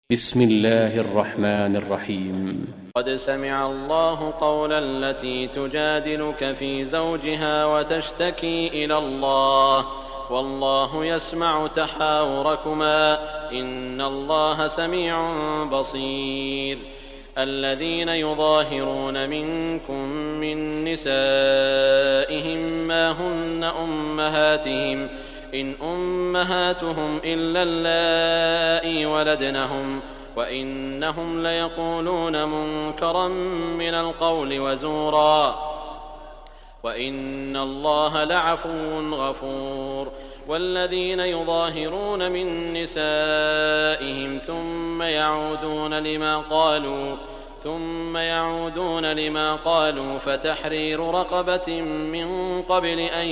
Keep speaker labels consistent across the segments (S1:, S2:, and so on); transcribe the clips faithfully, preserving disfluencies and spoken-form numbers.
S1: بسم الله الرحمن الرحيم.
S2: قد سمع الله قول التي تجادلك في زوجها وتشتكي إلى الله والله يسمع تحاوركما إن الله سميع بصير. الذين يظاهرون منكم من نسائهم ما هن أمهاتهم إن أمهاتهم إلا اللائي ولدنهم وإنهم ليقولون منكرا من القول وزورا وإن الله لعفو غفور. والذين يظاهرون من نسائهم ثم يعودون لما قالوا ثم يعودون لما قالوا فتحرير رقبة من قبل أن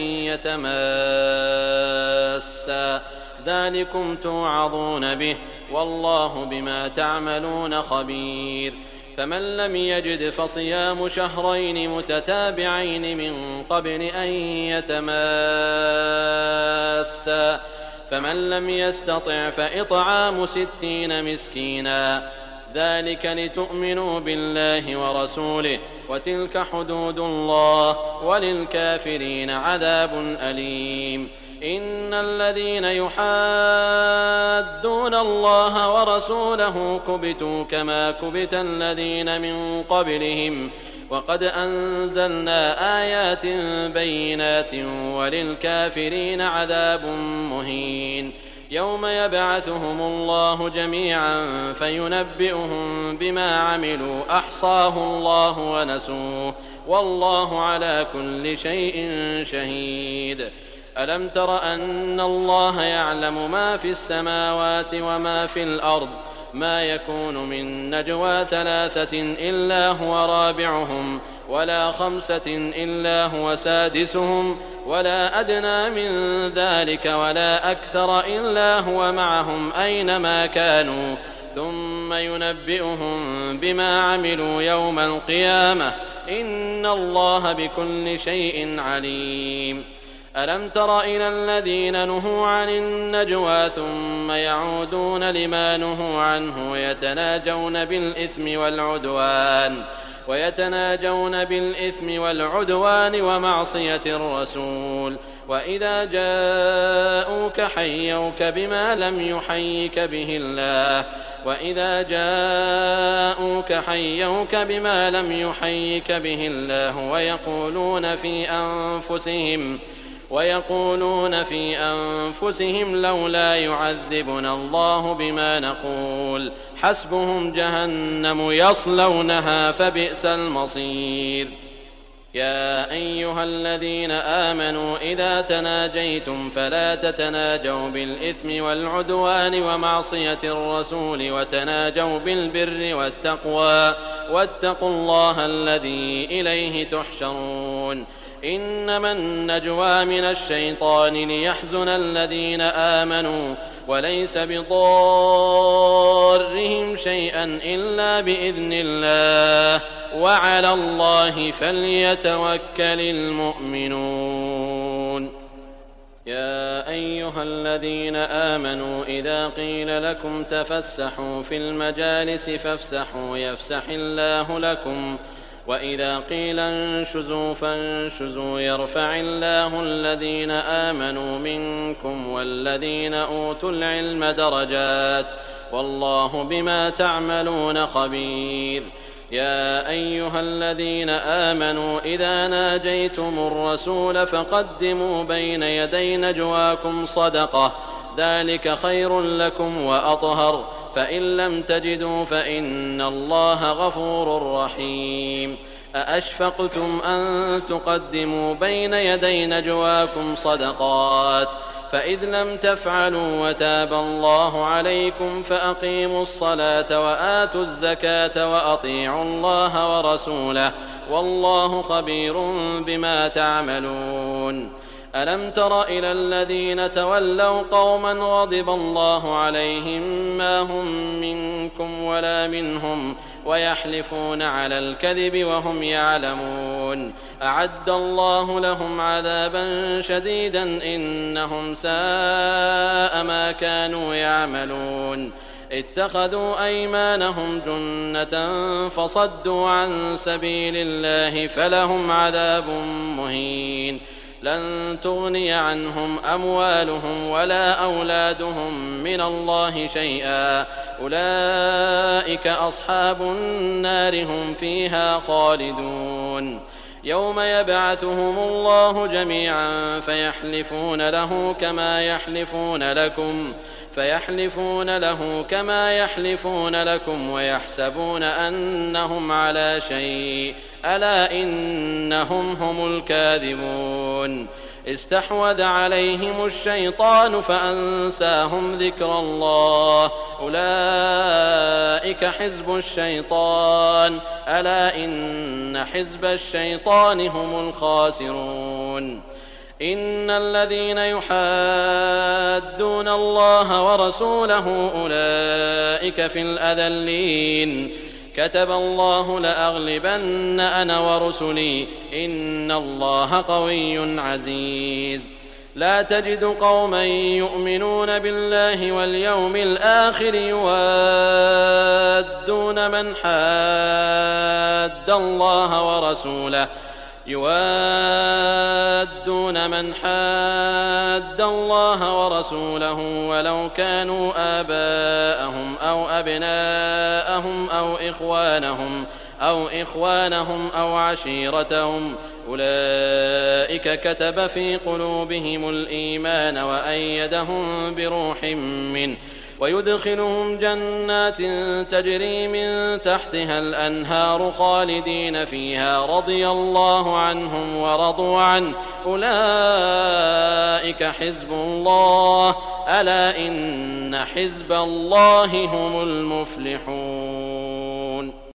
S2: يتماسا ذلكم توعظون به والله بما تعملون خبير. فمن لم يجد فصيام شهرين متتابعين من قبل أن يتماسا فمن لم يستطع فإطعام ستين مسكينا ذلك لتؤمنوا بالله ورسوله وتلك حدود الله وللكافرين عذاب أليم. إن الذين يحادون الله ورسوله كبتوا كما كبت الذين من قبلهم وقد أنزلنا آيات بينات وللكافرين عذاب مهين. يوم يبعثهم الله جميعا فينبئهم بما عملوا أحصاه الله ونسوه والله على كل شيء شهيد. ألم تر أن الله يعلم ما في السماوات وما في الأرض ما يكون من نجوى ثلاثة إلا هو رابعهم ولا خمسة إلا هو سادسهم ولا أدنى من ذلك ولا أكثر إلا هو معهم أينما كانوا ثم ينبئهم بما عملوا يوم القيامة إن الله بكل شيء عليم. ألم تر إلى الذين نهوا عن النجوى ثم يعودون لما نهوا عنه ويتناجون بالإثم والعدوان ويتناجون بالإثم والعدوان ومعصية الرسول وإذا جاءوك حيوك بما لم يحيك به الله وإذا جاءوك حيوك بما لم يحيك به الله ويقولون في أنفسهم ويقولون في أنفسهم لولا يعذبنا الله بما نقول حسبهم جهنم يصلونها فبئس المصير. يا أيها الذين آمنوا إذا تناجيتم فلا تتناجوا بالإثم والعدوان ومعصية الرسول وتناجوا بالبر والتقوى واتقوا الله الذي إليه تحشرون. إنما النجوى من الشيطان ليحزن الذين آمنوا وليس بضارهم شيئا إلا بإذن الله وعلى الله فليتوكل المؤمنون. يا أيها الذين آمنوا إذا قيل لكم تفسحوا في المجالس فافسحوا يفسح الله لكم وإذا قيل انشزوا فانشزوا يرفع الله الذين آمنوا منكم والذين أوتوا العلم درجات والله بما تعملون خبير. يا أيها الذين آمنوا إذا ناجيتم الرسول فقدموا بين يدي نجواكم صدقة ذلك خير لكم وأطهر فإن لم تجدوا فإن الله غفور رحيم. أأشفقتم أن تقدموا بين يدي نجواكم صدقات فإذ لم تفعلوا وتاب الله عليكم فأقيموا الصلاة وآتوا الزكاة وأطيعوا الله ورسوله والله خبير بما تعملون. ألم تر إلى الذين تولوا قوما غضب الله عليهم ما هم منكم ولا منهم ويحلفون على الكذب وهم يعلمون أعد الله لهم عذابا شديدا إنهم ساء ما كانوا يعملون. اتخذوا أيمانهم جنة فصدوا عن سبيل الله فلهم عذاب مهين لن تغني عنهم أموالهم ولا أولادهم من الله شيئا أولئك أصحاب النار هم فيها خالدون يوم يبعثهم الله جميعا فيحلفون له كما يحلفون لكم فيحلفون له كما يحلفون لكم ويحسبون أنهم على شيء ألا إنهم هم الكاذبون استحوذ عليهم الشيطان فأنساهم ذكر الله أولئك حزب الشيطان ألا إن حزب الشيطان هم الخاسرون إن الذين يحادون الله ورسوله أولئك في الأذلين كتب الله لأغلبن أنا ورسلي إن الله قوي عزيز لا تجد قوما يؤمنون بالله واليوم الآخر يوادون من حاد الله ورسوله يوادون من حاد الله ورسوله ولو كانوا آباءهم أو أبناءهم أو إخوانهم أو إخوانهم أو عشيرتهم أولئك كتب في قلوبهم الإيمان وأيدهم بروح منه ويدخلهم جنات تجري من تحتها الأنهار خالدين فيها رضي الله عنهم ورضوا عنه أولئك حزب الله ألا إن حزب الله هم المفلحون.